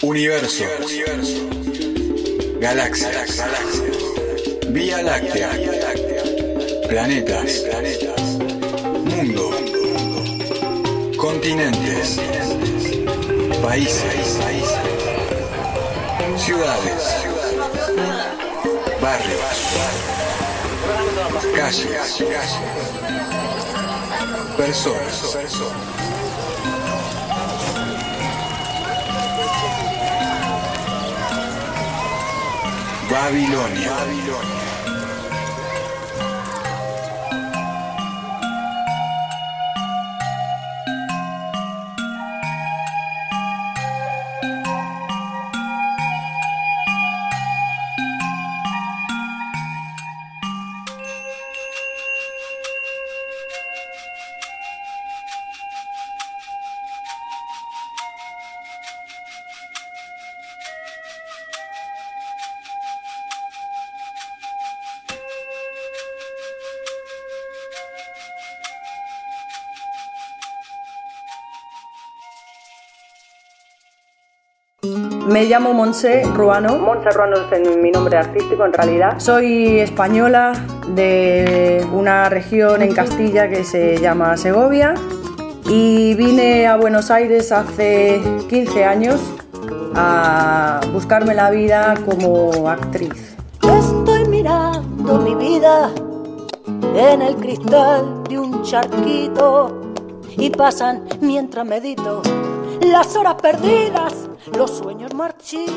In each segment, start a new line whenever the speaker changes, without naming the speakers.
Universo. Galaxias. Vía Láctea. Planetas. Mundo. Continentes. Países. Ciudades. Barrios. Calles. Personas. Babilonia.
Me llamo Montse Ruano. Montse Ruano es mi nombre artístico en realidad. Soy española de una región en Castilla que se llama Segovia y vine a Buenos Aires hace 15 años a buscarme la vida como actriz.
Estoy mirando mi vida en el cristal de un charquito y pasan mientras medito las horas perdidas, los sueños marchitos.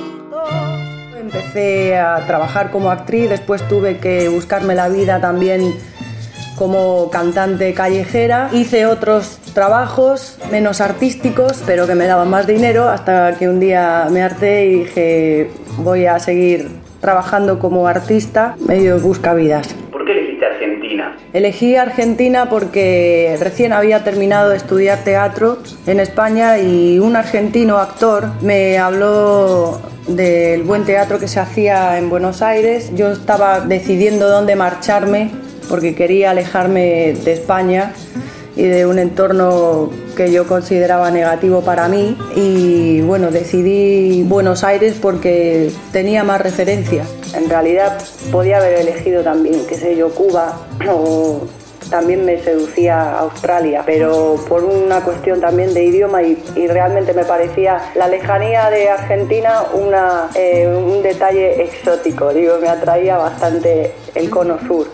Empecé a trabajar como actriz, después tuve que buscarme la vida también como cantante callejera. Hice otros trabajos menos artísticos, pero que me daban más dinero, hasta que un día me harté y dije, voy a seguir trabajando como artista, medio buscavidas.
¿Por qué elegiste Argentina?
Elegí Argentina porque recién había terminado de estudiar teatro en España y un argentino actor me habló del buen teatro que se hacía en Buenos Aires. Yo estaba decidiendo dónde marcharme porque quería alejarme de España y de un entorno que yo consideraba negativo para mí, y bueno, decidí Buenos Aires porque tenía más referencias. En realidad podía haber elegido también, qué sé yo, Cuba, o también me seducía Australia, pero por una cuestión también de idioma y realmente me parecía la lejanía de Argentina un detalle exótico, digo, me atraía bastante el cono sur.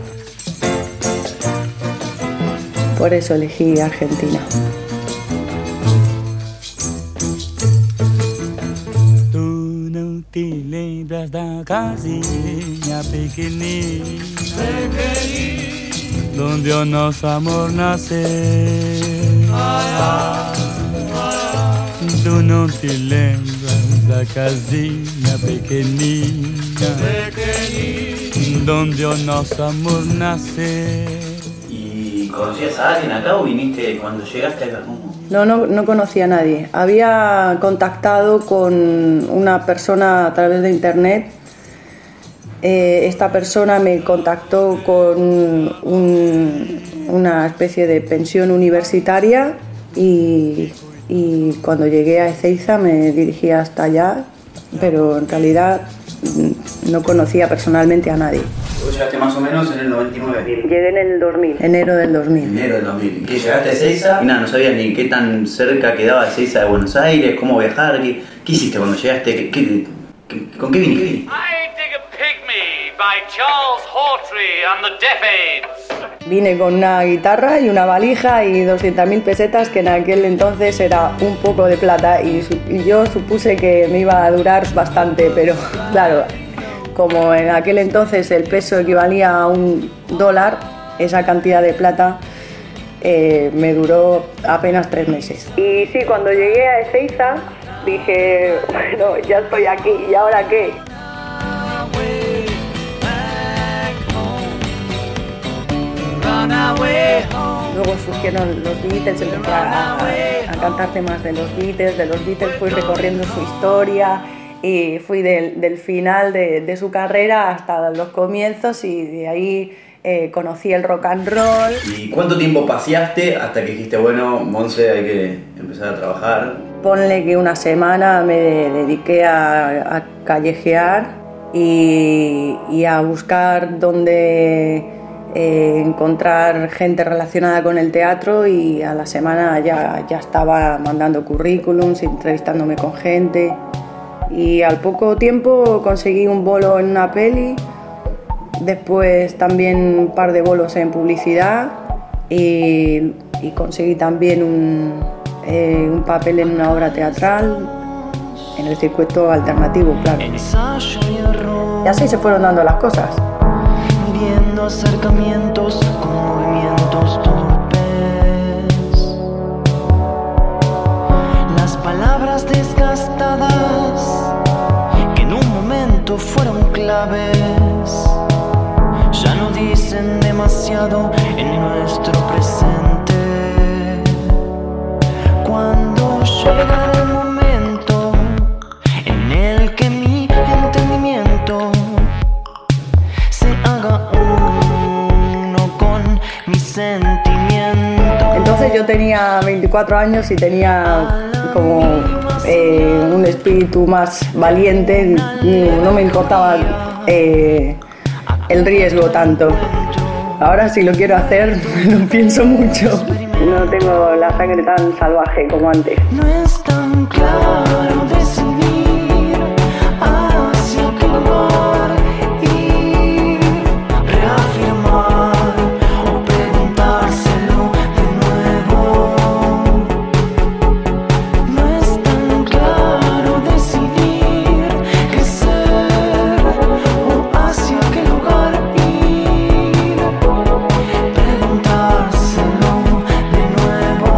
Por eso elegí Argentina.
Tu não te lembras da casinha pequenina, donde o nosso amor nasceu. Tu não te lembras da casinha pequenina, donde o nosso amor nasceu.
¿Conocías a alguien acá o viniste cuando llegaste acá?
No conocía a nadie. Había contactado con una persona a través de internet. Esta persona me contactó con una especie de pensión universitaria y cuando llegué a Ezeiza me dirigí hasta allá, pero en realidad no conocía personalmente a nadie.
¿Vos llegaste más o menos en el 99?
Llegué en el 2000, enero del 2000.
Enero del 2000. ¿Y qué, llegaste a Ezeiza? Y nada, no sabías ni qué tan cerca quedaba Ezeiza de Buenos Aires, cómo viajar, qué hiciste cuando llegaste, ¿con qué viniste?
I Dig a Pygmy by Charles Hawtrey and the Deaf Aids.
Vine con una guitarra y una valija y 200.000 pesetas, que en aquel entonces era un poco de plata, y yo supuse que me iba a durar bastante, pero claro, como en aquel entonces el peso equivalía a $1, esa cantidad de plata me duró apenas 3 meses. Y sí, cuando llegué a Ezeiza dije, bueno, ya estoy aquí, ¿y ahora qué? Luego surgieron los Beatles, empecé a cantar temas de los Beatles fui recorriendo su historia y fui del final de su carrera hasta los comienzos, y de ahí conocí el rock and roll.
¿Y cuánto tiempo paseaste hasta que dijiste, bueno, Montse, hay que empezar a trabajar?
ponle que una semana me dediqué a callejear y a buscar dónde encontrar gente relacionada con el teatro, y a la semana ya estaba mandando currículums, entrevistándome con gente, y al poco tiempo conseguí un bolo en una peli, después también un par de bolos en publicidad y conseguí también un papel en una obra teatral en el circuito alternativo, claro. Y así se fueron dando las cosas.
Viendo acercamientos con movimientos torpes, las palabras desgastadas que en un momento fueron claves ya no dicen demasiado en nuestro presente. Cuando llegará el momento en el que mi entendimiento se haga uno con mi sentimiento.
Entonces yo tenía 24 años y tenía como un espíritu más valiente, no me importaba el riesgo tanto. Ahora si lo quiero hacer lo pienso mucho. No tengo la sangre tan salvaje como antes.
No es tan claro decidir hacia qué lugar ir, reafirmar o preguntárselo de nuevo. No es tan claro decidir qué ser o hacia qué lugar ir, preguntárselo de nuevo.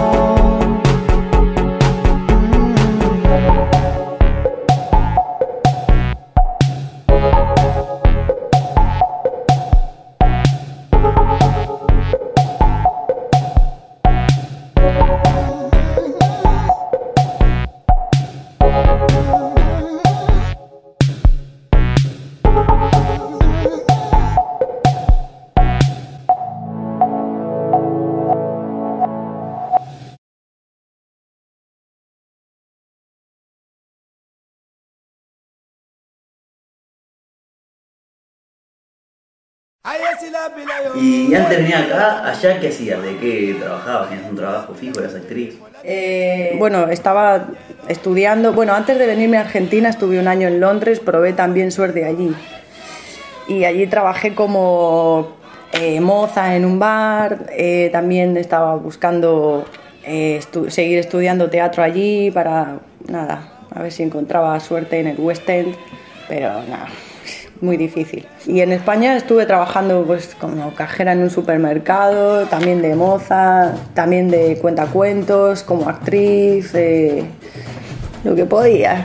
Y antes de venir acá, allá, ¿qué hacías? ¿De qué trabajabas? ¿Tenías un trabajo fijo? ¿Eras actriz?
Bueno, estaba estudiando. Bueno, antes de venirme a Argentina estuve un año en Londres, probé también suerte allí. Y allí trabajé como moza en un bar. También estaba buscando seguir estudiando teatro allí para, nada, a ver si encontraba suerte en el West End, pero nada, muy difícil. Y en España estuve trabajando pues como cajera en un supermercado, también de moza, también de cuentacuentos, como actriz, lo que podía.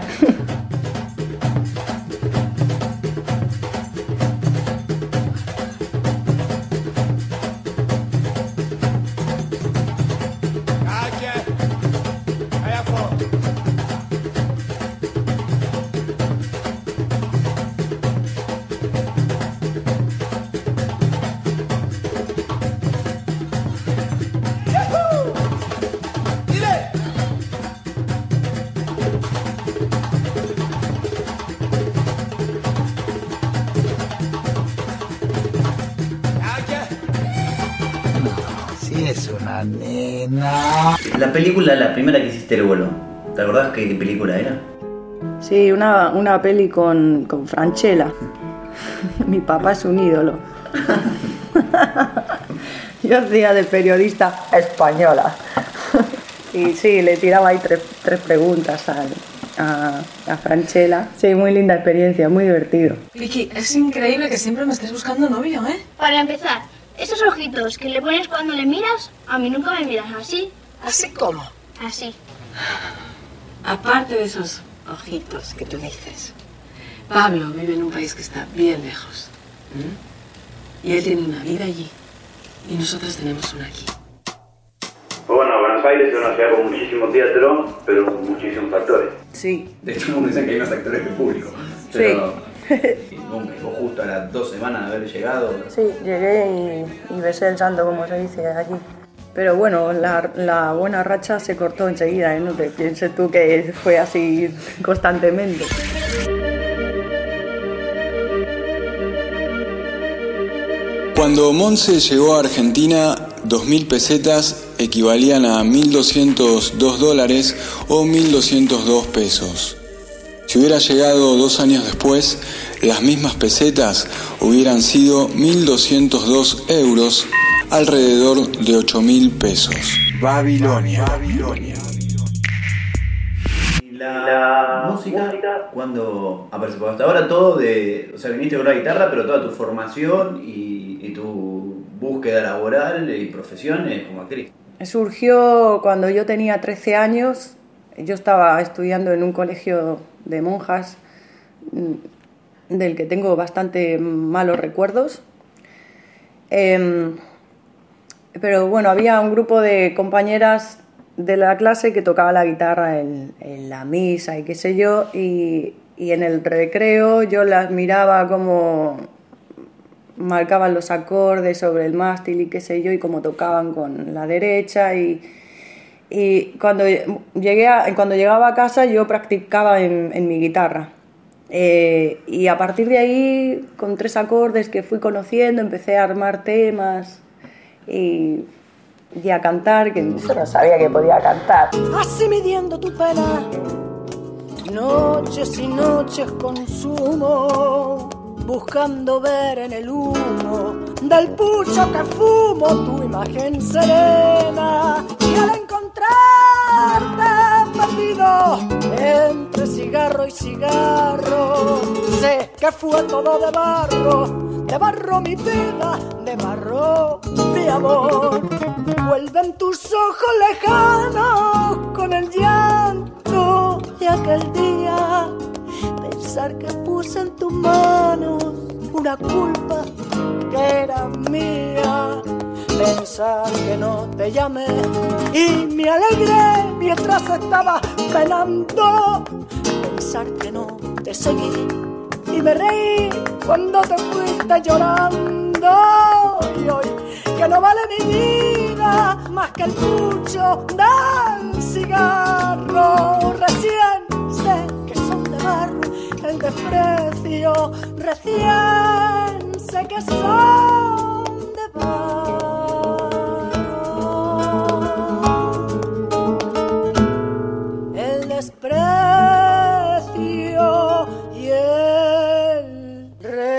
Es una nena.
La película, la primera que hiciste el vuelo, ¿te acordás qué película era?
Sí, una peli con Francella. Mi papá es un ídolo. Yo hacía de periodista española. Y sí, le tiraba ahí tres preguntas a Francella. Sí, muy linda experiencia, muy divertido.
Vicky, es increíble que siempre me estés buscando novio, ¿eh?
Para empezar, esos ojitos que le pones cuando le miras, a mí nunca me miras así.
¿Así cómo?
Así.
Aparte de esos ojitos que tú dices, Pablo vive en un país que está bien lejos. ¿Mm? Y él tiene una vida allí. Y nosotros tenemos una aquí.
Bueno, Buenos Aires es una ciudad con muchísimo teatro, pero con muchísimos actores.
Sí.
De hecho, uno dice que hay más actores que público. Pero... Sí. ¿Vos justo a las 2 semanas de haber llegado?
Sí, llegué y besé el santo, como se dice allí. Pero bueno, la buena racha se cortó enseguida, ¿eh? No te pienses tú que fue así constantemente.
Cuando Monse llegó a Argentina, 2.000 pesetas equivalían a $1.202 o 1.202 pesos. Si hubiera llegado 2 años después, las mismas pesetas hubieran sido 1.202 euros, alrededor de 8.000 pesos. Babilonia.
La música, cuando aparece, porque hasta ahora todo o sea, viniste con la guitarra, pero toda tu formación y tu búsqueda laboral y profesión es como actriz.
Surgió cuando yo tenía 13 años, yo estaba estudiando en un colegio de monjas del que tengo bastante malos recuerdos. Pero bueno, había un grupo de compañeras de la clase que tocaba la guitarra en la misa y qué sé yo, y en el recreo yo las miraba como marcaban los acordes sobre el mástil y qué sé yo, y cómo tocaban con la derecha, y cuando llegaba a casa yo practicaba en mi guitarra. Y a partir de ahí, con 3 acordes que fui conociendo, empecé a armar temas y a cantar, que yo no sabía que podía cantar.
Así midiendo tu pena, noches y noches consumo, buscando ver en el humo del pucho que fumo tu imagen serena. Y al encontrarte perdido entre cigarro y cigarro, sé que fue todo de barro mi vida, de barro mi amor. Vuelven tus ojos lejanos con el llanto de aquel día, pensar que puse en tus manos una culpa que era mía, pensar que no te llamé y me alegré mientras estaba penando, pensar que no te seguí y me reí cuando te fuiste llorando, y hoy que no vale mi vida más que el pucho del cigarro. Recién sé que son de barro el desprecio, recién sé que son de barro el desprecio y el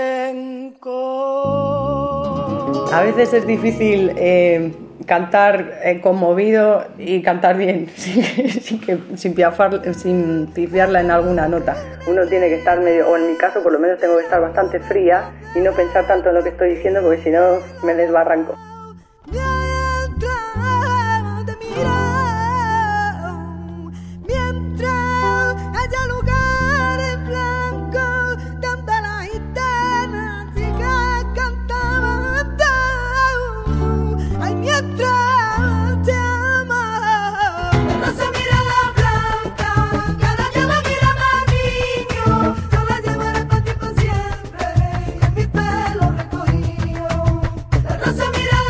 rencor.
A veces es difícil cantar conmovido y cantar bien, sin pifiarla en alguna nota. Uno tiene que estar medio, o en mi caso por lo menos tengo que estar bastante fría y no pensar tanto en lo que estoy diciendo, porque si no me desbarranco.
Rosa, mira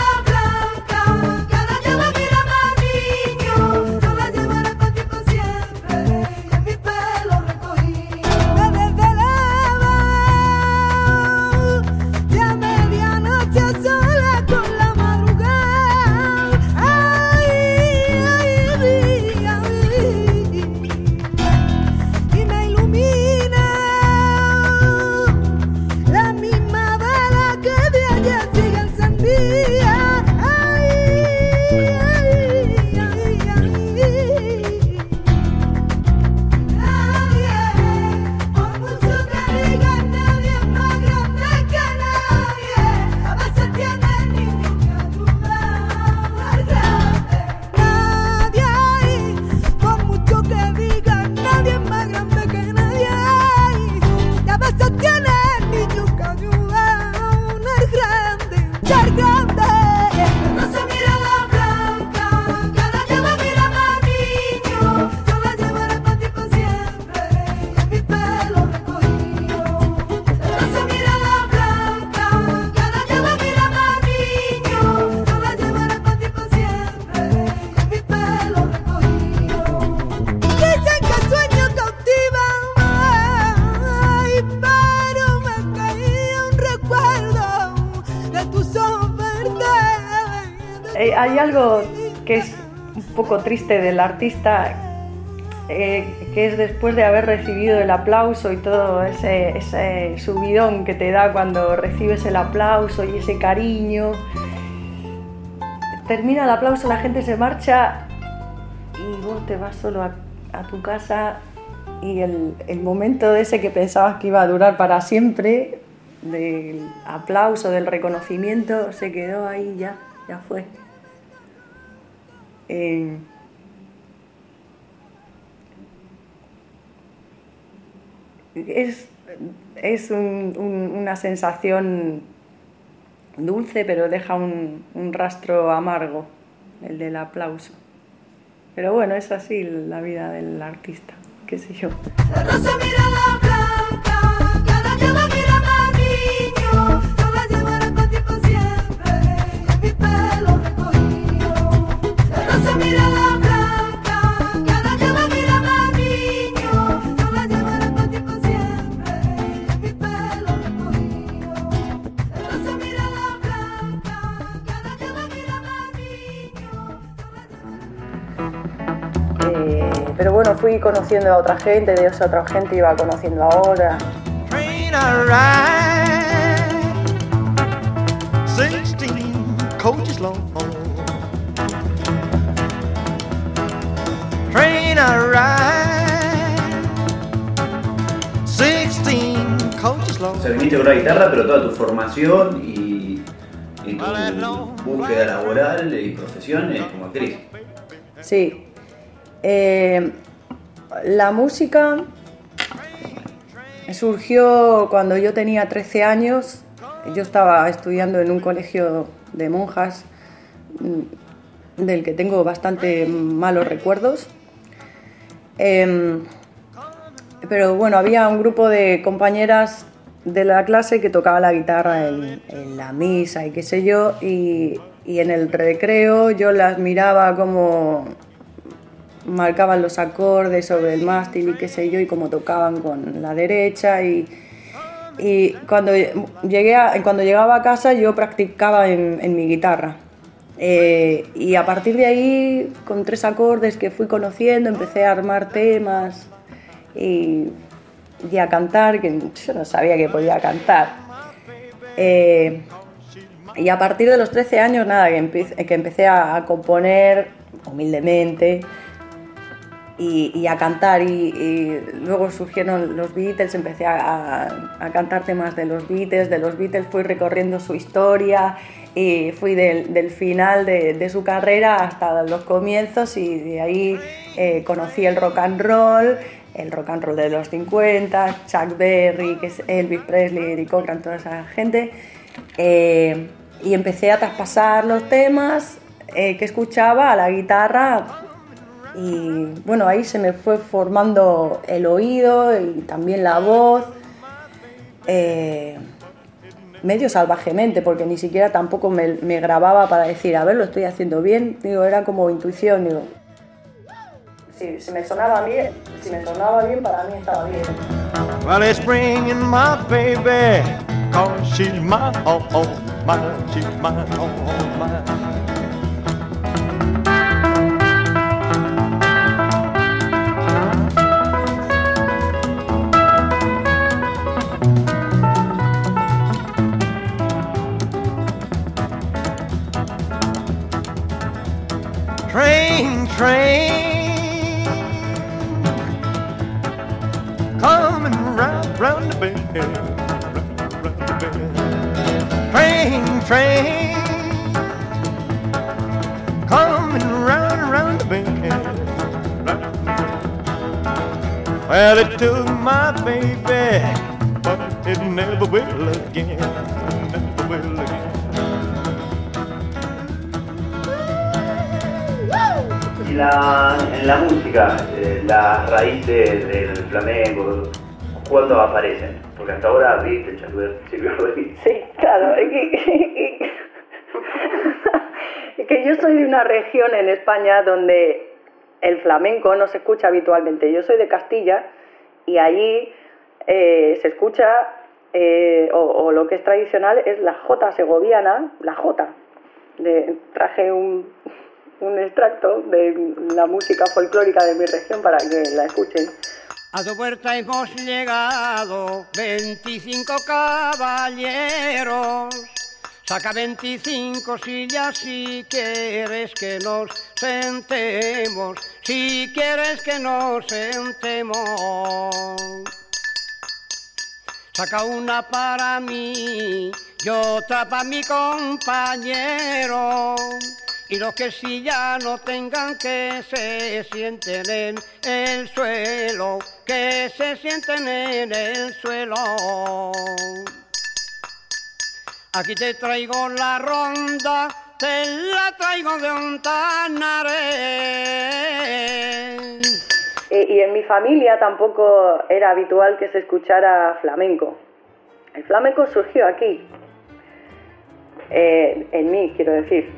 Hay algo que es un poco triste del artista, que es después de haber recibido el aplauso y todo ese subidón que te da cuando recibes el aplauso y ese cariño. Termina el aplauso, la gente se marcha y vos te vas solo a tu casa y el momento ese que pensabas que iba a durar para siempre, del aplauso, del reconocimiento, se quedó ahí, ya fue. Es una sensación dulce, pero deja un rastro amargo, el del aplauso. Pero bueno, es así la vida del artista, qué sé yo.
La rosa mira la blanca, cada día la mira más niño. Yo la llevaré para ti por siempre, en mi pelo recogido. La rosa mira la blanca, cada día la mira más niño. Yo la llevaré para ti por siempre, en mi pelo recogido. La rosa mira la blanca, cada día la mira más niño.
Pero bueno, fui conociendo a otra gente, de esa otra gente iba conociendo ahora.
Train I ride, 16 coaches long. Train I ride, 16 coaches long.
O sea, viniste con la guitarra, pero toda tu formación y tu búsqueda laboral y profesión es como actriz.
Sí. La música surgió cuando yo tenía 13 años. Yo estaba estudiando en un colegio de monjas del que tengo bastante malos recuerdos. Pero bueno, había un grupo de compañeras de la clase que tocaba la guitarra en la misa y qué sé yo, y en el recreo yo las miraba como marcaban los acordes sobre el mástil y qué sé yo, y cómo tocaban con la derecha, y cuando llegaba a casa yo practicaba en mi guitarra, y a partir de ahí, con 3 acordes que fui conociendo, empecé a armar temas y a cantar, que yo no sabía que podía cantar, y a partir de los 13 años nada, que empecé a componer humildemente y a cantar, y luego surgieron los Beatles, empecé a cantar temas de los Beatles fui recorriendo su historia y fui del final de su carrera hasta los comienzos, y de ahí conocí el rock and roll de los 50, Chuck Berry, que es Elvis Presley, Eddie Cochran, toda esa gente, y empecé a traspasar los temas que escuchaba a la guitarra. Y bueno, ahí se me fue formando el oído y también la voz, medio salvajemente, porque ni siquiera tampoco me grababa para decir, a ver, lo estoy haciendo bien. Digo, era como intuición, digo, si me sonaba bien, para mí estaba bien.
Well, it's bringing my baby, 'cause she's my she's my Train, coming round the bend, round the bend. Train, coming round the bend. Well, it took my baby, but it never will again, never will again.
En la música, las raíces del flamenco, ¿cuándo aparecen? Porque hasta ahora viste Silvio Rodríguez.
Sí, claro. Es que yo soy de una región en España donde el flamenco no se escucha habitualmente. Yo soy de Castilla y allí se escucha, o lo que es tradicional, es la jota segoviana, la jota. traje un extracto de la música folclórica de mi región para que la escuchen.
A tu puerta hemos llegado 25 caballeros. Saca 25 sillas si quieres que nos sentemos, si quieres que nos sentemos. Saca una para mí y otra para mi compañero. Y los que si ya no tengan que se sienten en el suelo, que se sienten en el suelo. Aquí te traigo la ronda, te la traigo de Ontanaré.
Y en mi familia tampoco era habitual que se escuchara flamenco. El flamenco surgió aquí, en mí, quiero decir.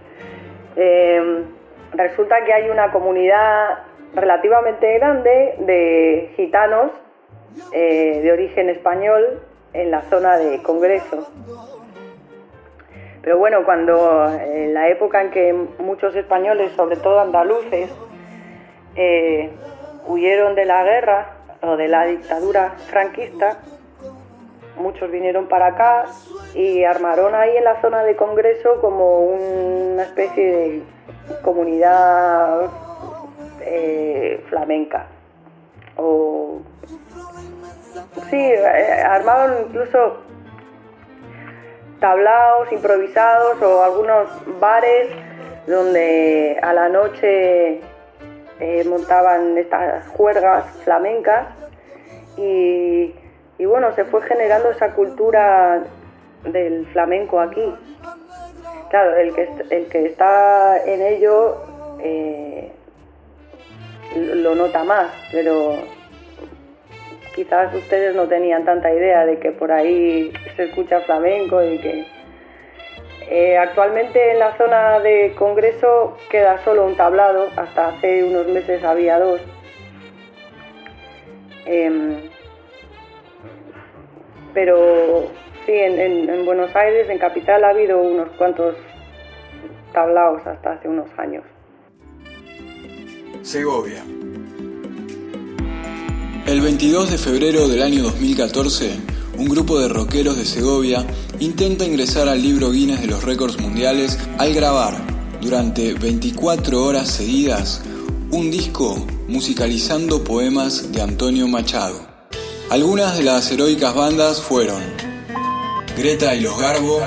Resulta que hay una comunidad relativamente grande de gitanos de origen español en la zona de Congreso. Pero bueno, cuando en la época en que muchos españoles, sobre todo andaluces, huyeron de la guerra o de la dictadura franquista, muchos vinieron para acá y armaron ahí en la zona de Congreso como una especie de comunidad flamenca. O sí, armaron incluso tablaos improvisados o algunos bares donde a la noche montaban estas juergas flamencas y bueno, se fue generando esa cultura del flamenco aquí. Claro, el que está en ello lo nota más, pero quizás ustedes no tenían tanta idea de que por ahí se escucha flamenco y que actualmente en la zona de Congreso queda solo un tablado, hasta hace unos meses había dos. Pero sí, en Buenos Aires, en Capital, ha habido unos cuantos tablaos hasta hace unos años.
Segovia. El 22 de febrero del año 2014, un grupo de rockeros de Segovia intenta ingresar al libro Guinness de los récords mundiales al grabar, durante 24 horas seguidas, un disco musicalizando poemas de Antonio Machado. Algunas de las heroicas bandas fueron Greta y los Garbo,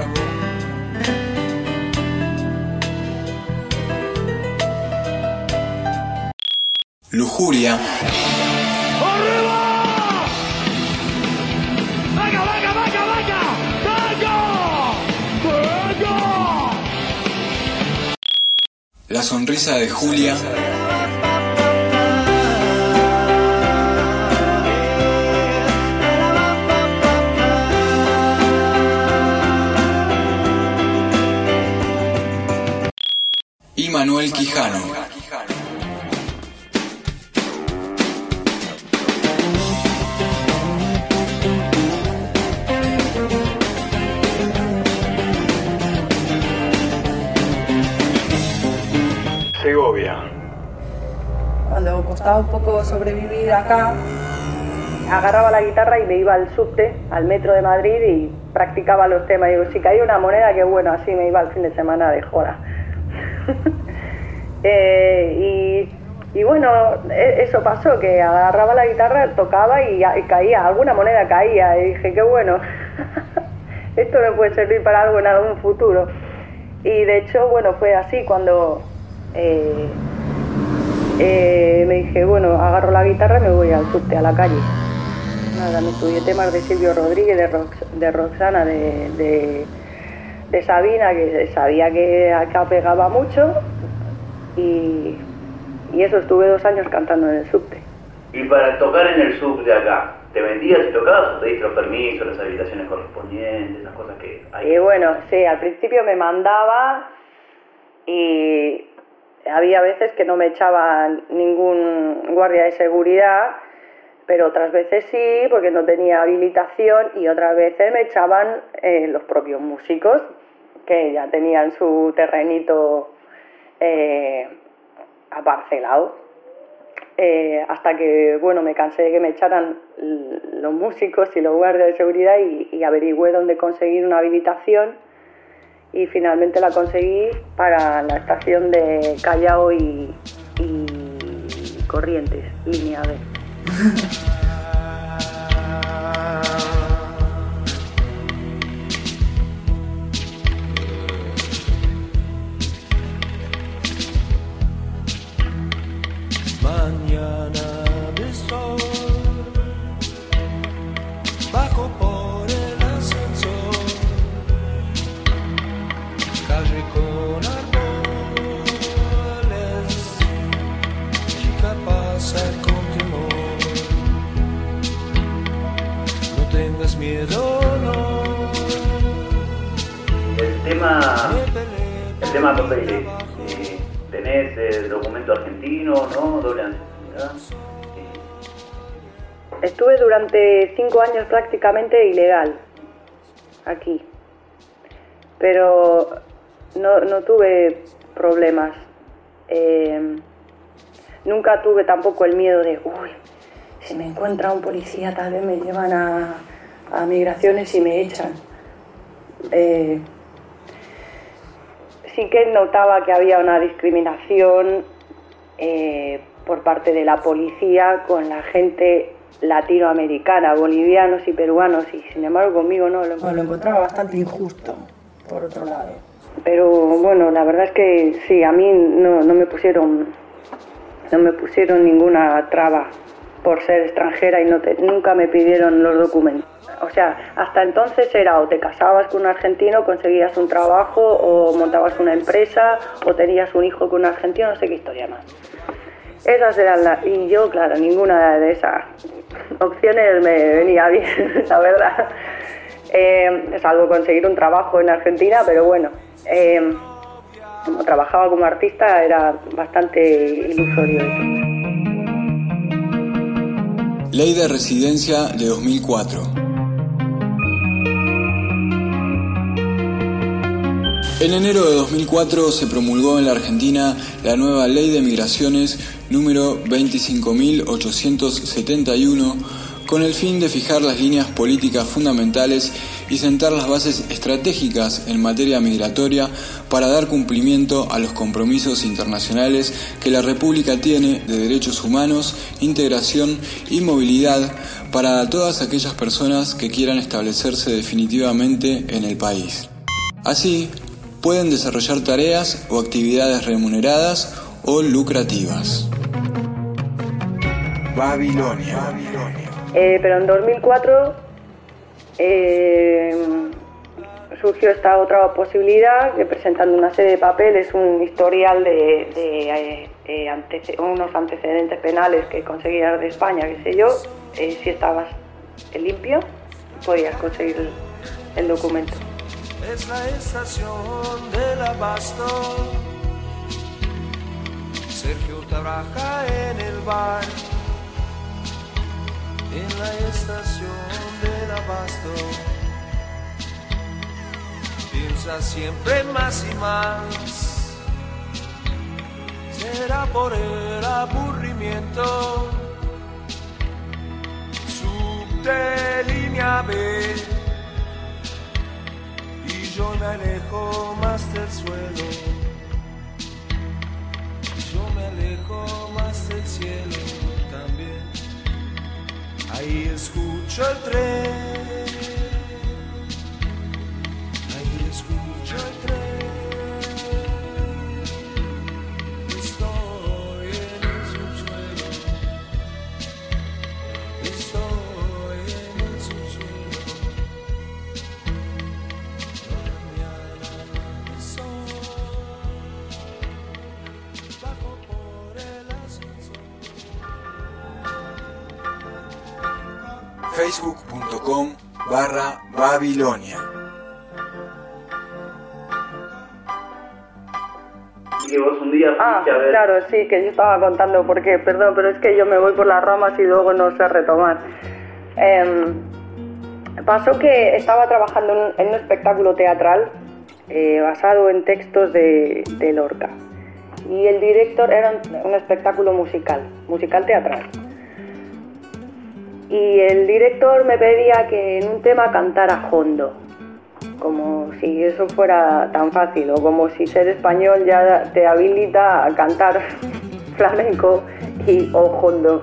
Lujuria, La sonrisa de Julia, y Manuel Quijano. Segovia.
Cuando costaba un poco sobrevivir acá, agarraba la guitarra y me iba al subte, al metro de Madrid y practicaba los temas. Digo, si caía una moneda, qué bueno, así me iba el fin de semana de joda. Y bueno, eso pasó, que agarraba la guitarra, tocaba y caía, alguna moneda caía. Y dije, qué bueno, esto me puede servir para algo en algún futuro. Y de hecho, bueno, fue así cuando me dije, bueno, agarro la guitarra y me voy al subte, a la calle. Nada, me estudié temas de Silvio Rodríguez, de Roxana, de Sabina, que sabía que acá pegaba mucho, y eso, estuve 2 años cantando en el subte.
Y para tocar en el subte acá, ¿te vendías y tocabas o te diste los permisos, las habilitaciones correspondientes, las cosas que hay?
Y bueno, sí, al principio me mandaba y había veces que no me echaba ningún guardia de seguridad, pero otras veces sí, porque no tenía habilitación, y otras veces me echaban los propios músicos, que ya tenían su terrenito aparcelado. Hasta que, bueno, me cansé de que me echaran los músicos y los guardias de seguridad y averigüé dónde conseguir una habilitación y finalmente la conseguí para la estación de Callao y Corrientes, línea B.
Mañana de sol, bajo por el ascensor, calle con árboles, chica pasa con temor, no tengas miedo, no.
El tema papeles. ¿Tenés el documento argentino, no? ¿Doble nacionalidad?
Estuve durante 5 años prácticamente ilegal aquí, pero no tuve problemas. Nunca tuve tampoco el miedo de, si me encuentra un policía tal vez me llevan a migraciones y me echan. Sí que notaba que había una discriminación por parte de la policía con la gente latinoamericana, bolivianos y peruanos, y sin embargo conmigo no, lo encontraba bastante injusto, por otro lado. Pero bueno, la verdad es que sí, a mí no me pusieron ninguna traba por ser extranjera y nunca me pidieron los documentos. O sea, hasta entonces era o te casabas con un argentino, conseguías un trabajo, o montabas una empresa, o tenías un hijo con un argentino, no sé qué historia más. Esas eran y yo, claro, ninguna de esas opciones me venía bien, la verdad. Salvo conseguir un trabajo en Argentina, pero bueno, como trabajaba como artista era bastante ilusorio eso.
Ley de Residencia de 2004. En enero de 2004 se promulgó en la Argentina la nueva Ley de Migraciones número 25.871 con el fin de fijar las líneas políticas fundamentales y sentar las bases estratégicas en materia migratoria para dar cumplimiento a los compromisos internacionales que la República tiene de derechos humanos, integración y movilidad para todas aquellas personas que quieran establecerse definitivamente en el país. Así, pueden desarrollar tareas o actividades remuneradas o lucrativas. Babilonia.
Pero en 2004 surgió esta otra posibilidad que, presentando una serie de papeles, un historial de unos antecedentes penales que conseguías de España, qué sé yo, si estabas limpio podías conseguir el documento.
Es la estación del abasto. Sergio trabaja en el bar. En la estación del abasto. Piensa siempre más y más. Será por el aburrimiento. Subte línea B. Yo me alejo más del suelo, yo me alejo más del cielo también. Ahí escucho el tren, ahí escucho el tren. Estoy en el subsuelo, estoy en el subsuelo.
Facebook.com/Babilonia.
Que vos un día fuiste a ver...
Claro, sí, que yo estaba contando porque, perdón, pero es que yo me voy por las ramas y luego no sé retomar. Pasó que estaba trabajando en un espectáculo teatral basado en textos de Lorca. Y el director era un espectáculo musical teatral. Y el director me pedía que en un tema cantara hondo, como si eso fuera tan fácil, o como si ser español ya te habilita a cantar flamenco o hondo.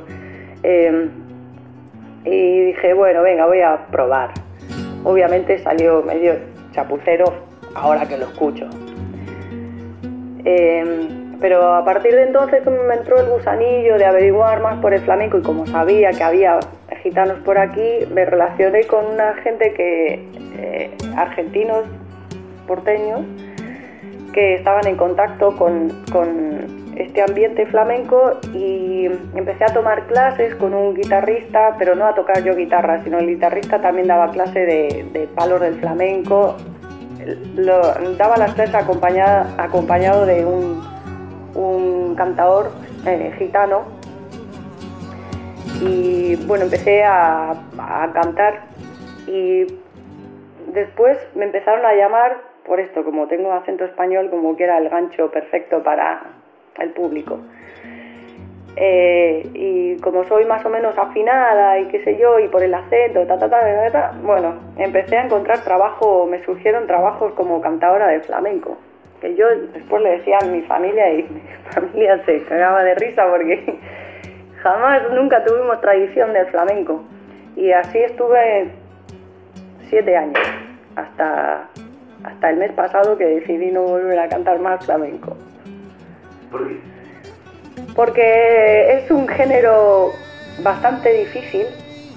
Y dije, bueno, venga, voy a probar. Obviamente salió medio chapucero ahora que lo escucho. Pero a partir de entonces me entró el gusanillo de averiguar más por el flamenco, y como sabía que había gitanos por aquí, me relacioné con una gente argentinos, porteños, que estaban en contacto con este ambiente flamenco, y empecé a tomar clases con un guitarrista, pero no a tocar yo guitarra, sino el guitarrista también daba clase de palos del flamenco. Daba las clases acompañado de un cantador gitano, y bueno, empecé a cantar, y después me empezaron a llamar por esto, como tengo acento español, como que era el gancho perfecto para el público. Y como soy más o menos afinada y qué sé yo, y por el acento, bueno, empecé a encontrar trabajo, me surgieron trabajos como cantadora de flamenco, que yo después le decía a mi familia, y mi familia se cagaba de risa porque nunca tuvimos tradición del flamenco. Y así estuve 7 años, hasta el mes pasado, que decidí no volver a cantar más flamenco.
¿Por qué?
Porque es un género bastante difícil,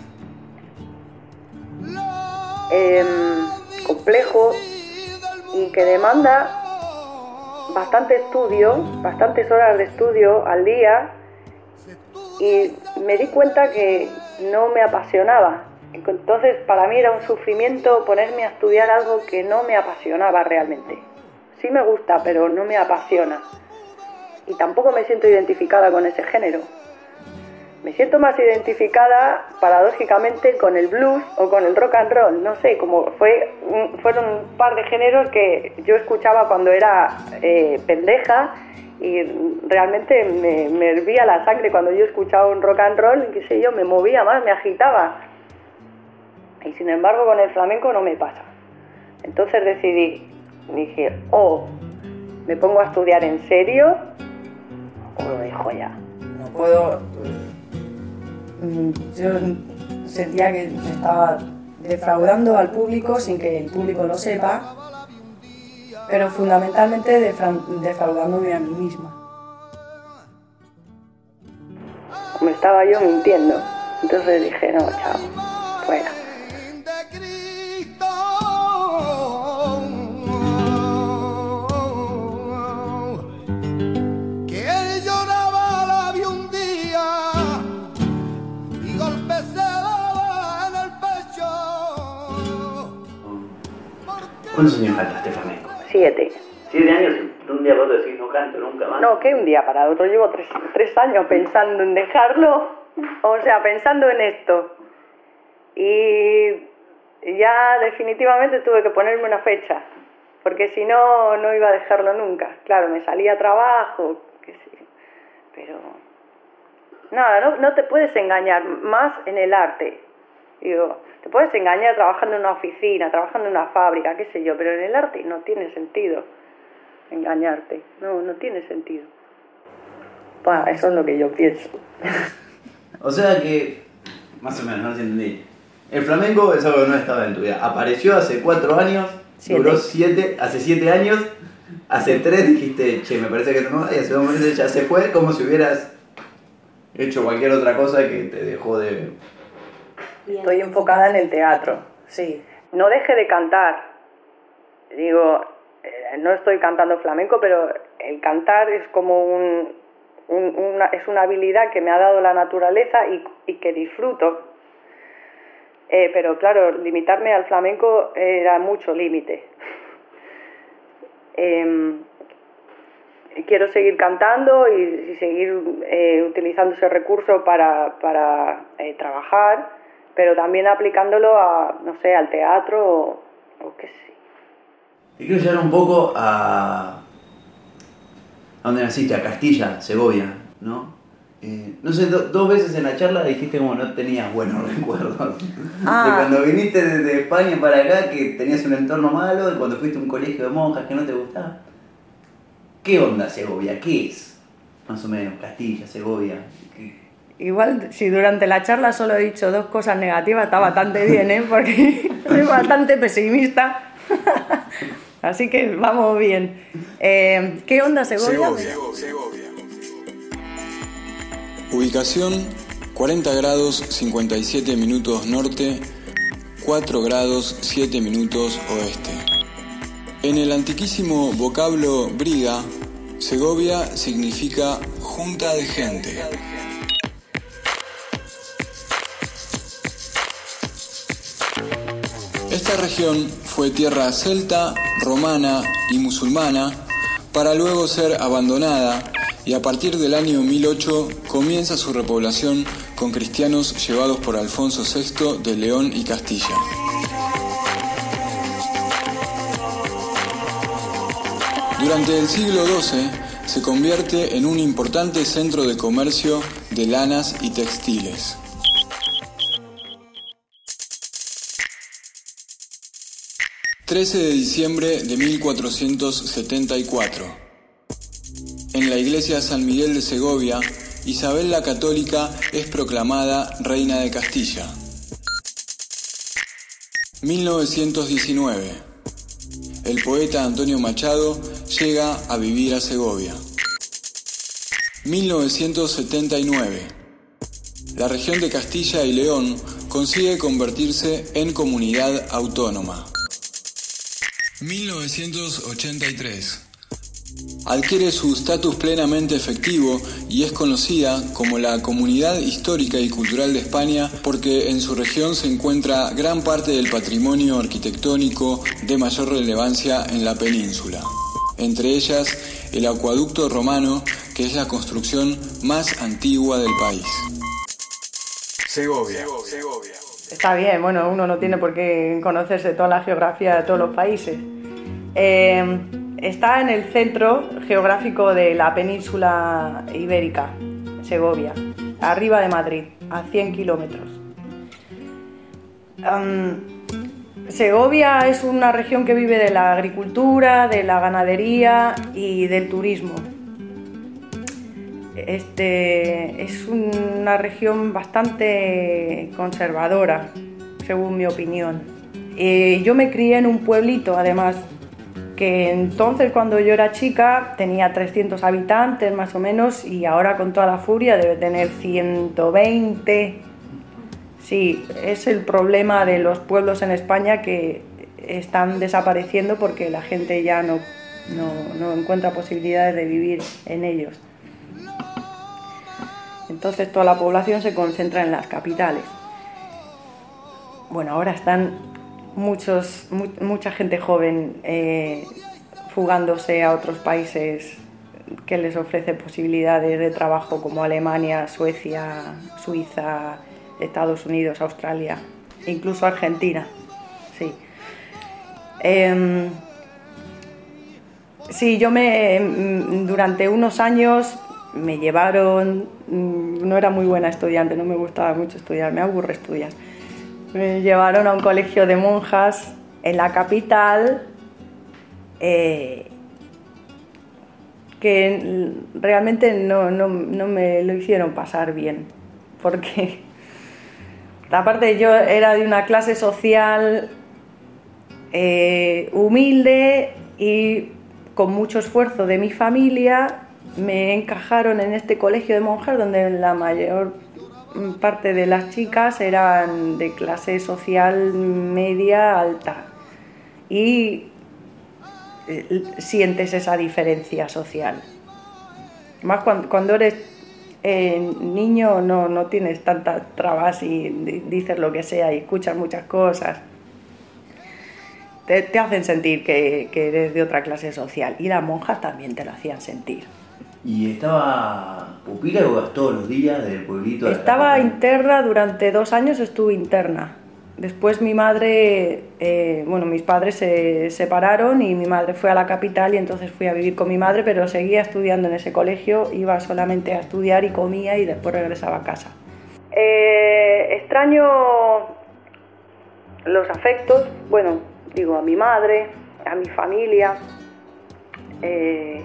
complejo, y que demanda bastante estudio, bastantes horas de estudio al día, y me di cuenta que no me apasionaba. Entonces para mí era un sufrimiento ponerme a estudiar algo que no me apasionaba realmente. Sí me gusta, pero no me apasiona. Y tampoco me siento identificada con ese género. Me siento más identificada, paradójicamente, con el blues o con el rock and roll. No sé, fueron un par de géneros que yo escuchaba cuando era pendeja, y realmente me hervía la sangre cuando yo escuchaba un rock and roll, y qué sé yo, me movía más, me agitaba. Y sin embargo con el flamenco no me pasa. Entonces dije, me pongo a estudiar en serio, o lo dejo ya. No puedo. Yo sentía que estaba defraudando al público sin que el público lo sepa, pero fundamentalmente defraudándome a mí misma. Me estaba yo mintiendo. Entonces dije, no, chao, fuera.
¿Cuántos años cantaste flamenco?
7.
7 años, de un día para otro decís no canto nunca más.
No, que un día para otro. Llevo 3 años pensando en dejarlo, o sea, pensando en esto. Y ya definitivamente tuve que ponerme una fecha, porque si no, no iba a dejarlo nunca. Claro, me salía trabajo, qué sé, pero nada, no te puedes engañar más en el arte. Digo, te puedes engañar trabajando en una oficina, trabajando en una fábrica, qué sé yo, pero en el arte no tiene sentido engañarte, no tiene sentido. Eso es lo que yo pienso.
O sea que, más o menos, no sé si entendí. El flamenco es algo que no estaba en tu vida. Apareció hace 4 años,
7.
Duró 7, hace 7 años, hace 3 dijiste, che, me parece que no, y hace 2 meses ya se fue, como si hubieras hecho cualquier otra cosa que te dejó de...
Estoy enfocada en el teatro, sí. No dejé de cantar. Digo, no estoy cantando flamenco, pero el cantar es como es una habilidad que me ha dado la naturaleza y que disfruto. Pero claro, limitarme al flamenco era mucho límite. Quiero seguir cantando y seguir utilizando ese recurso para trabajar, pero también aplicándolo a, no sé, al teatro o qué sé.
Te quiero llevar un poco a donde naciste, a Castilla, Segovia, ¿no? No sé, dos veces en la charla dijiste como no tenías buenos recuerdos. De cuando viniste desde España para acá, que tenías un entorno malo, de cuando fuiste a un colegio de monjas que no te gustaba. ¿Qué onda Segovia? ¿Qué es? Más o menos, Castilla, Segovia.
Igual, si durante la charla solo he dicho 2 cosas negativas, está bastante bien, porque soy bastante pesimista. Así que vamos bien. ¿Qué onda Segovia?
Segovia. Ubicación 40 grados 57 minutos norte, 4 grados 7 minutos oeste. En el antiquísimo vocablo briga, Segovia significa junta de gente. Esta región fue tierra celta, romana y musulmana, para luego ser abandonada, y a partir del año 1008 comienza su repoblación con cristianos llevados por Alfonso VI de León y Castilla. Durante el siglo XII se convierte en un importante centro de comercio de lanas y textiles. ...13 de diciembre de 1474... En la iglesia San Miguel de Segovia, Isabel la Católica es proclamada reina de Castilla. 1919. El poeta Antonio Machado llega a vivir a Segovia. 1979. La región de Castilla y León consigue convertirse en comunidad autónoma. 1983. Adquiere su estatus plenamente efectivo y es conocida como la Comunidad Histórica y Cultural de España porque en su región se encuentra gran parte del patrimonio arquitectónico de mayor relevancia en la península. Entre ellas, el acueducto romano, que es la construcción más antigua del país. Segovia.
Está bien, bueno, uno no tiene por qué conocerse toda la geografía de todos los países. Está en el centro geográfico de la península ibérica, Segovia, arriba de Madrid, a 100 kilómetros. Segovia es una región que vive de la agricultura, de la ganadería y del turismo. Es una región bastante conservadora, según mi opinión. Yo me crié en un pueblito, además, que entonces cuando yo era chica tenía 300 habitantes más o menos y ahora con toda la furia debe tener 120. Sí, es el problema de los pueblos en España que están desapareciendo porque la gente ya no encuentra posibilidades de vivir en ellos. Entonces toda la población se concentra en las capitales. Bueno, ahora están mucha gente joven fugándose a otros países que les ofrecen posibilidades de trabajo como Alemania, Suecia, Suiza, Estados Unidos, Australia, incluso Argentina. Sí. Sí, durante unos años me llevaron, no era muy buena estudiante, no me gustaba mucho estudiar, me aburre estudiar. Me llevaron a un colegio de monjas en la capital que realmente no me lo hicieron pasar bien, porque aparte yo era de una clase social humilde y con mucho esfuerzo de mi familia me encajaron en este colegio de monjas donde la mayor parte de las chicas eran de clase social media alta y sientes esa diferencia social. Más cuando eres niño no tienes tantas trabas y dices lo que sea y escuchas muchas cosas. Te hacen sentir que eres de otra clase social y las monjas también te lo hacían sentir.
¿Y estaba pupila o todos los días del pueblito?
Estaba interna, durante 2 años estuve interna. Después mi madre bueno, mis padres se separaron y mi madre fue a la capital y entonces fui a vivir con mi madre, pero seguía estudiando en ese colegio, iba solamente a estudiar y comía y después regresaba a casa. Extraño los afectos, bueno, digo, a mi madre, a mi familia y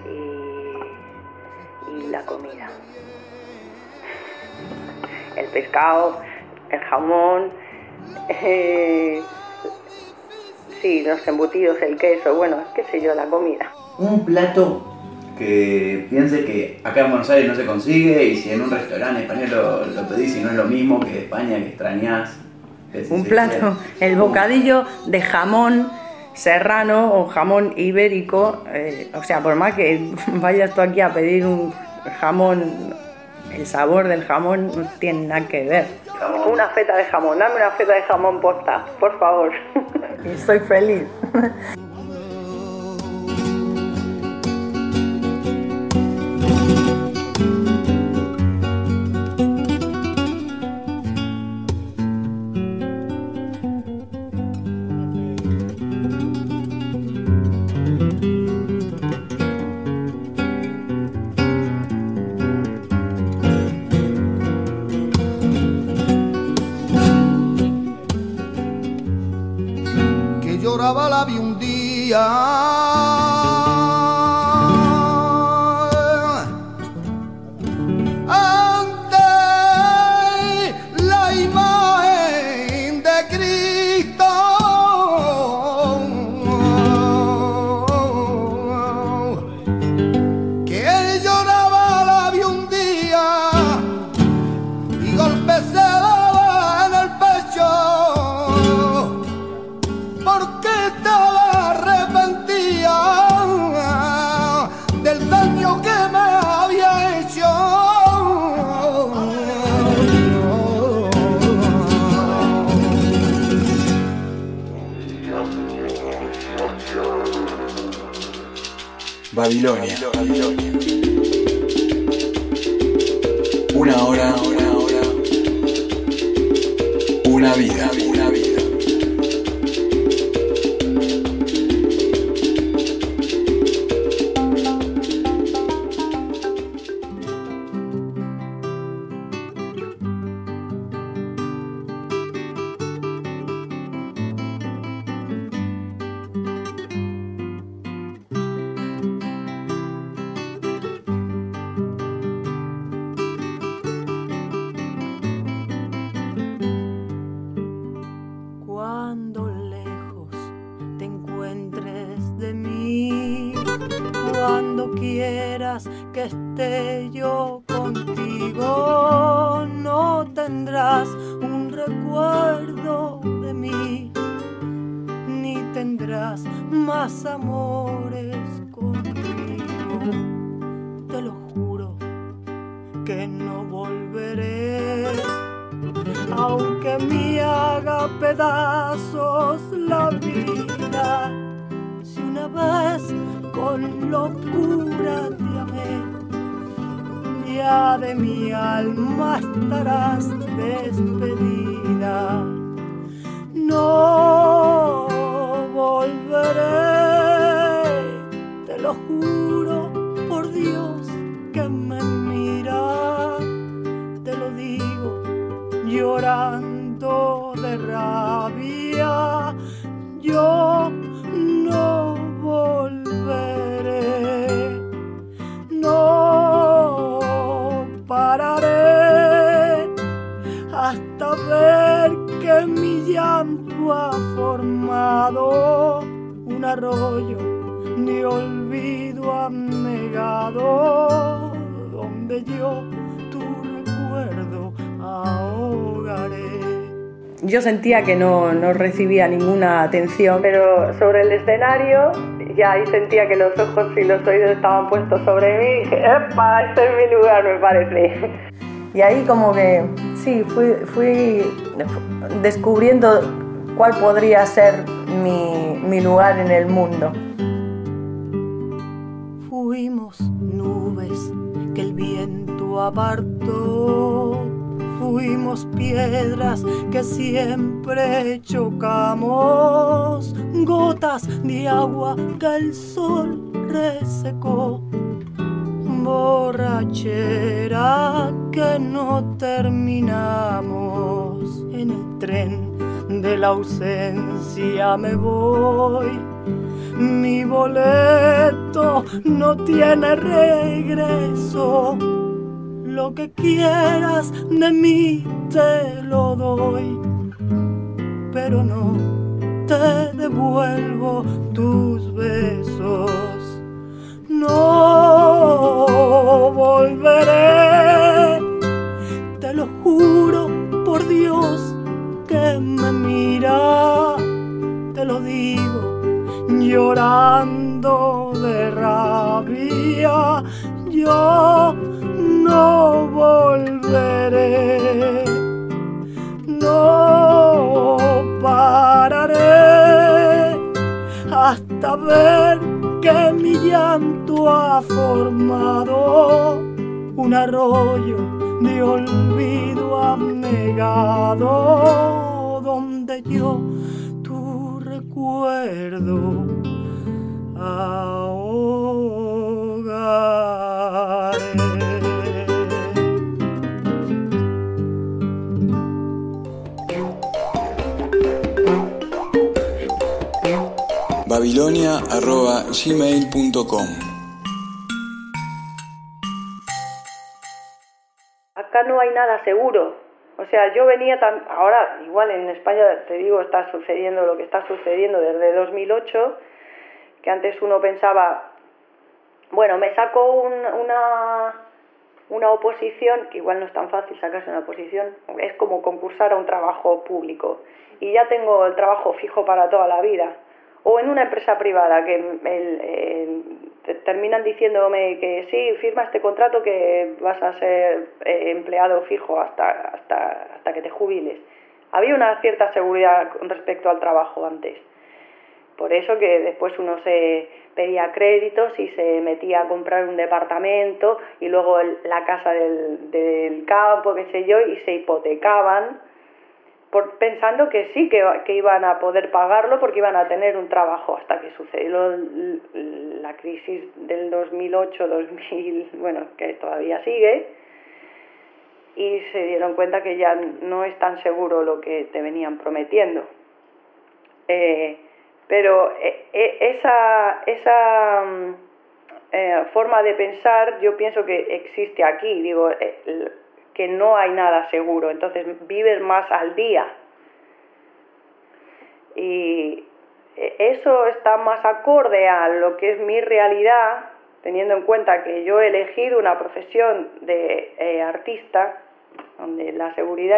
la comida. El pescado, el jamón, sí, los embutidos, el queso, bueno, qué sé yo, la comida.
Un plato que piense que acá en Buenos Aires no se consigue y si en un restaurante español lo pedís y no es lo mismo que de España, que extrañás.
Un plato, el bocadillo de jamón serrano o jamón ibérico, o sea, por más que vayas tú aquí a pedir un jamón, el sabor del jamón no tiene nada que ver. Una feta de jamón, dame una feta de jamón posta, por favor. Y estoy feliz.
Lloraba la vi un día ante la imagen de Cristo, que él lloraba la vi un día y golpe se daba en el pecho porque estaba arrepentida del daño que me había hecho.
Babilonia. Una hora, una vida.
Cuando lejos te encuentres de mí, cuando quieras que esté yo contigo, no tendrás un recuerdo de mí, ni tendrás más amores conmigo. Te lo juro que no volveré, aunque me haga pedazos la vida. Si una vez con locura te amé, ya de mi alma estarás despedida. No volveré, te lo juro por Dios que me mira, te lo digo llorando de rabia. Yo no volveré, no pararé hasta ver que mi llanto ha formado un arroyo de olvido anegado, donde yo tu recuerdo ahogaré.
Yo sentía que no recibía ninguna atención, pero sobre el escenario ya ahí sentía que los ojos y los oídos estaban puestos sobre mí y dije, ¡epa! Este es mi lugar, me parece. Y ahí como que sí, fui descubriendo cuál podría ser mi lugar en el mundo.
Fuimos nubes que el viento apartó, fuimos piedras que siempre chocamos, gotas de agua que el sol resecó, borrachera que no terminamos. En el tren de la ausencia me voy, mi boleto no tiene regreso. Lo que quieras de mí te lo doy, pero no te devuelvo tus besos. No volveré, te lo juro por Dios que me mira, te lo digo llorando de rabia. Yo no volveré, no pararé hasta ver que mi llanto ha formado un arroyo de olvido abnegado, donde yo tu recuerdo ahogaré.
babilonia@gmail.com.
Acá no hay nada seguro. O sea, yo venía ahora igual en España, te digo, está sucediendo lo que está sucediendo desde 2008, que antes uno pensaba, bueno, me saco una oposición, que igual no es tan fácil sacarse una oposición, es como concursar a un trabajo público, y ya tengo el trabajo fijo para toda la vida. O en una empresa privada, que terminan diciéndome que sí, firma este contrato que vas a ser empleado fijo hasta que te jubiles. Había una cierta seguridad con respecto al trabajo antes. Por eso que después uno se pedía créditos y se metía a comprar un departamento y luego la casa del campo, qué sé yo, y se hipotecaban pensando que sí, que iban a poder pagarlo porque iban a tener un trabajo, hasta que sucedió la crisis del 2008-2000, bueno, que todavía sigue, y se dieron cuenta que ya no es tan seguro lo que te venían prometiendo. Pero esa forma de pensar yo pienso que existe aquí, digo, que no hay nada seguro, entonces vives más al día. Y eso está más acorde a lo que es mi realidad, teniendo en cuenta que yo he elegido una profesión de artista, donde la seguridad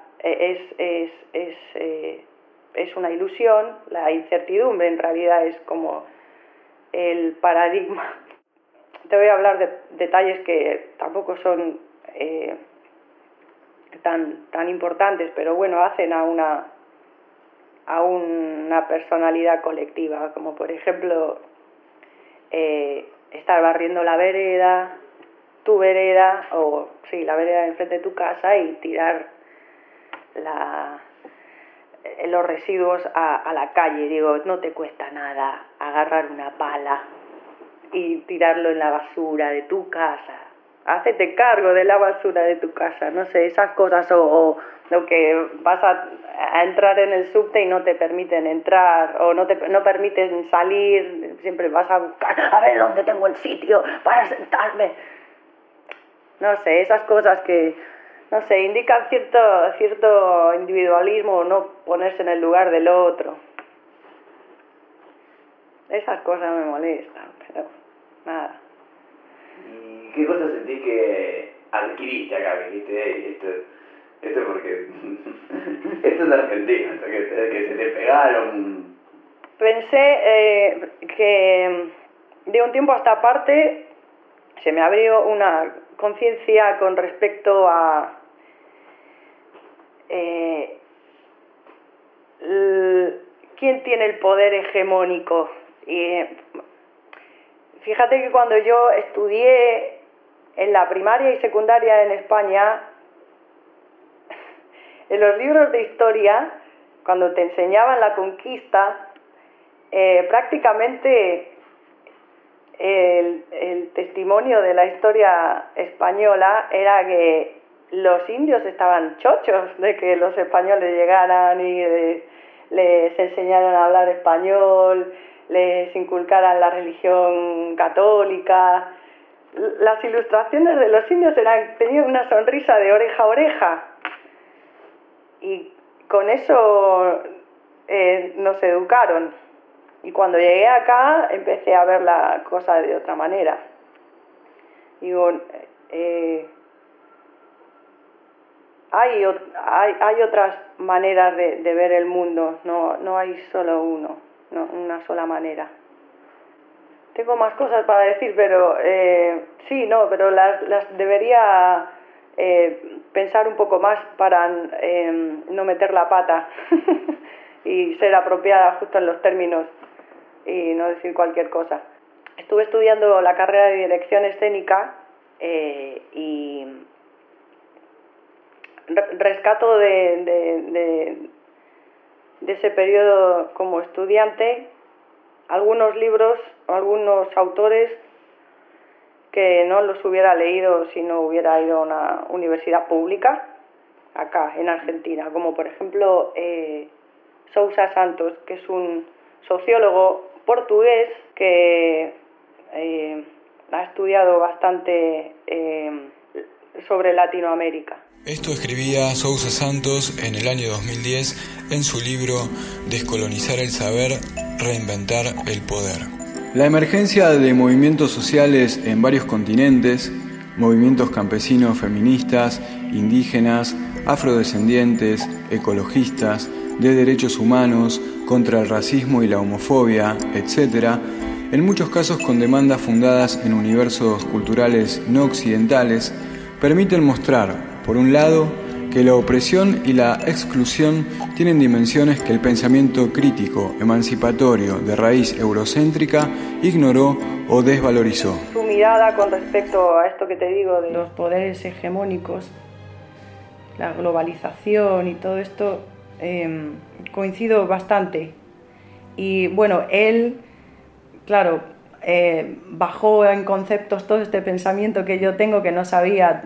es una ilusión, la incertidumbre en realidad es como el paradigma. Te voy a hablar de detalles que tampoco son tan importantes, pero bueno, hacen a una personalidad colectiva, como por ejemplo estar barriendo la vereda, tu vereda, o sí, la vereda enfrente de tu casa, y tirar los residuos a la calle. Digo, no te cuesta nada agarrar una pala y tirarlo en la basura de tu casa. Hácete cargo de la basura de tu casa, no sé, esas cosas, o lo que vas a entrar en el subte y no te permiten entrar, o no permiten salir, siempre vas a buscar, a ver dónde tengo el sitio para sentarme. No sé, esas cosas que, no sé, indican cierto individualismo, no ponerse en el lugar del otro. Esas cosas me molestan, pero nada.
¿Y qué cosas sentís que adquiriste acá? Que dijiste, esto es porque esto es Argentina, esto que se te pegaron.
Pensé que de un tiempo a esta parte se me abrió una conciencia con respecto a quién tiene el poder hegemónico. Y fíjate que cuando yo estudié en la primaria y secundaria en España, En los libros de historia, cuando te enseñaban la conquista, prácticamente el testimonio de la historia española era que los indios estaban chochos de que los españoles llegaran y les enseñaran a hablar español, les inculcaran la religión católica. Las ilustraciones de los indios tenían una sonrisa de oreja a oreja, y con eso nos educaron. Y cuando llegué acá empecé a ver la cosa de otra manera. Digo, hay otras maneras de ver el mundo, no hay solo una sola manera. Tengo más cosas para decir, pero pero las debería pensar un poco más para no meter la pata y ser apropiada justo en los términos y no decir cualquier cosa. Estuve estudiando la carrera de dirección escénica y rescato de ese periodo como estudiante algunos libros, algunos autores que no los hubiera leído si no hubiera ido a una universidad pública acá en Argentina, como por ejemplo Sousa Santos, que es un sociólogo portugués que ha estudiado bastante sobre Latinoamérica.
Esto escribía Sousa Santos en el año 2010 en su libro Descolonizar el saber, reinventar el poder. La emergencia de movimientos sociales en varios continentes, movimientos campesinos feministas, indígenas, afrodescendientes, ecologistas, de derechos humanos, contra el racismo y la homofobia, etc., en muchos casos con demandas fundadas en universos culturales no occidentales, permiten mostrar, por un lado, que la opresión y la exclusión tienen dimensiones que el pensamiento crítico, emancipatorio, de raíz eurocéntrica, ignoró o desvalorizó.
Su mirada con respecto a esto que te digo de los poderes hegemónicos, la globalización y todo esto, coincido bastante. Y bueno, él, claro, bajó en conceptos todo este pensamiento que yo tengo, que no sabía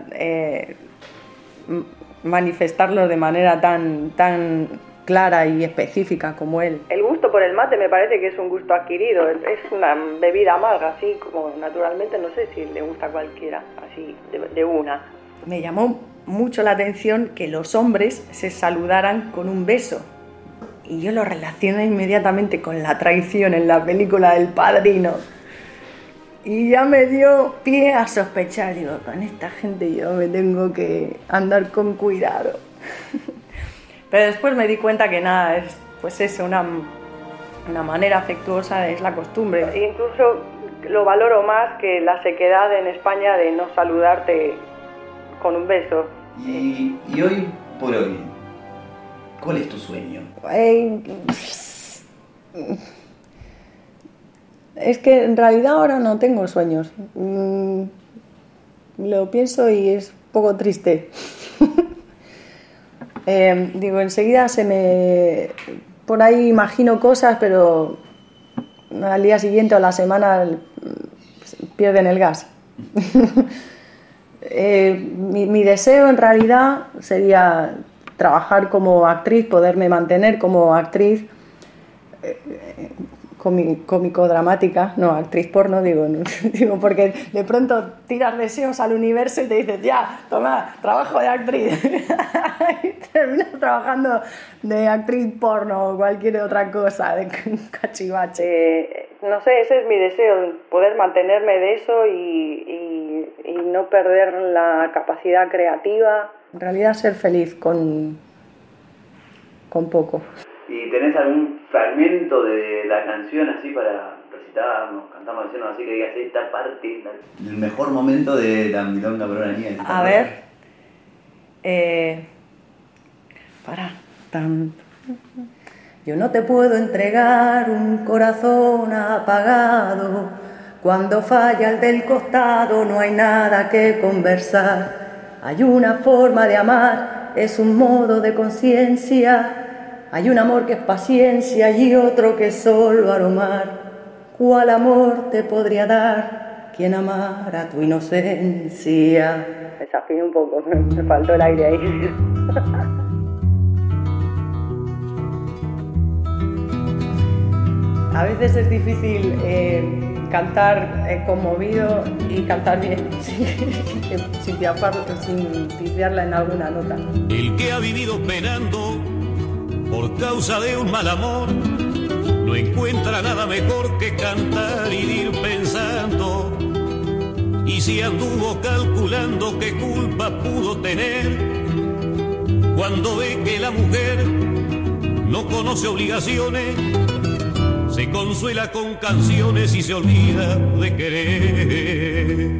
manifestarlo de manera tan clara y específica como él. El gusto por el mate me parece que es un gusto adquirido, es una bebida amarga, así como naturalmente, no sé si le gusta a cualquiera, así de una. Me llamó mucho la atención que los hombres se saludaran con un beso, y yo lo relacioné inmediatamente con la traición en la película del Padrino. Y ya me dio pie a sospechar, digo, con esta gente yo me tengo que andar con cuidado. Pero después me di cuenta que nada, es pues eso, una manera afectuosa, es la costumbre. E incluso lo valoro más que la sequedad en España de no saludarte con un beso.
Y hoy por hoy, ¿cuál es tu sueño?
Es que en realidad ahora no tengo sueños. Lo pienso y es un poco triste. Digo, enseguida por ahí imagino cosas, pero al día siguiente o la semana pierden el gas. Mi deseo en realidad sería trabajar como actriz, poderme mantener como actriz cómico-dramática, no, actriz porno, digo, porque de pronto tiras deseos al universo y te dices, ya, toma, trabajo de actriz. Y terminas trabajando de actriz porno o cualquier otra cosa, de cachivache. No sé, ese es mi deseo, poder mantenerme de eso y no perder la capacidad creativa. En realidad ser feliz con poco.
¿Y tenés algún fragmento de la canción así para recitarnos, cantamos, decirnos así que digas esta parte?
El mejor momento de la milonga por una niña.
A ver. Yo no te puedo entregar un corazón apagado. Cuando falla el del costado no hay nada que conversar. Hay una forma de amar es un modo de conciencia. Hay un amor que es paciencia y otro que es solo aromar. ¿Cuál amor te podría dar quien amara tu inocencia? Desafiné un poco, me faltó el aire ahí. A veces es difícil cantar conmovido y cantar bien, sin pifiarla en alguna nota.
El que ha vivido penando por causa de un mal amor no encuentra nada mejor que cantar y ir pensando. Y si anduvo calculando qué culpa pudo tener cuando ve que la mujer no conoce obligaciones, se consuela con canciones y se olvida de querer.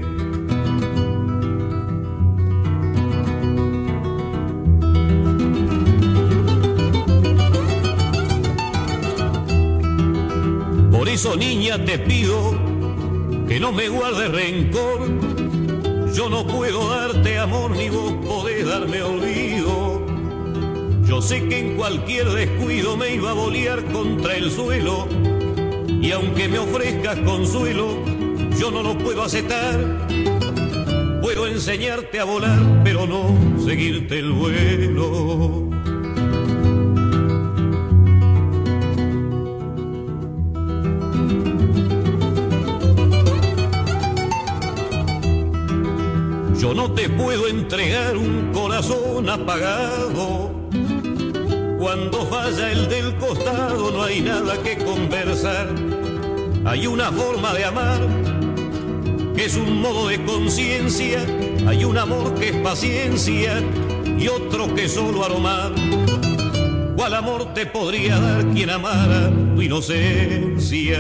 Por eso, niña, te pido que no me guardes rencor. Yo no puedo darte amor ni vos podés darme olvido. Yo sé que en cualquier descuido me iba a bolear contra el suelo, y aunque me ofrezcas consuelo, yo no lo puedo aceptar. Puedo enseñarte a volar, pero no seguirte el vuelo. Yo no te puedo entregar un corazón apagado. Cuando falla el del costado no hay nada que conversar. Hay una forma de amar que es un modo de conciencia. Hay un amor que es paciencia y otro que es solo aromar. ¿Cuál amor te podría dar quien amara tu inocencia?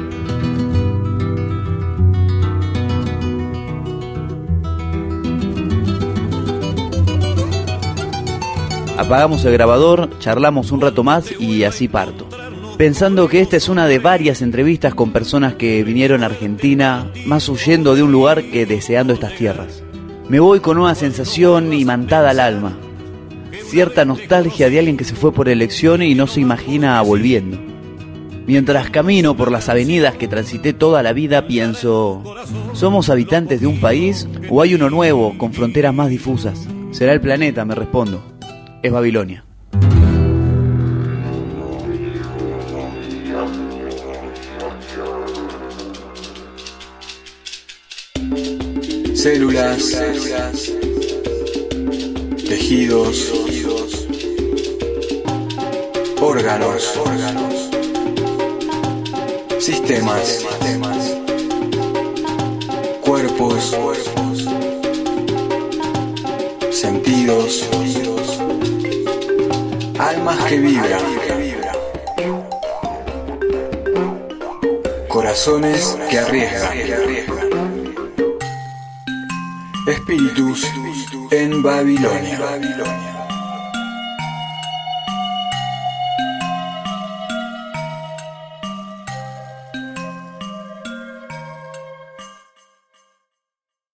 Apagamos el grabador, charlamos un rato más y así parto. Pensando que esta es una de varias entrevistas con personas que vinieron a Argentina, más huyendo de un lugar que deseando estas tierras. Me voy con una sensación imantada al alma. Cierta nostalgia de alguien que se fue por elección y no se imagina volviendo. Mientras camino por las avenidas que transité toda la vida, pienso: ¿somos habitantes de un país o hay uno nuevo con fronteras más difusas? Será el planeta, me respondo. Es Babilonia.
Células, tejidos, órganos, sistemas, cuerpos, sentidos, almas que vibran, corazones que arriesgan, espíritus en Babilonia.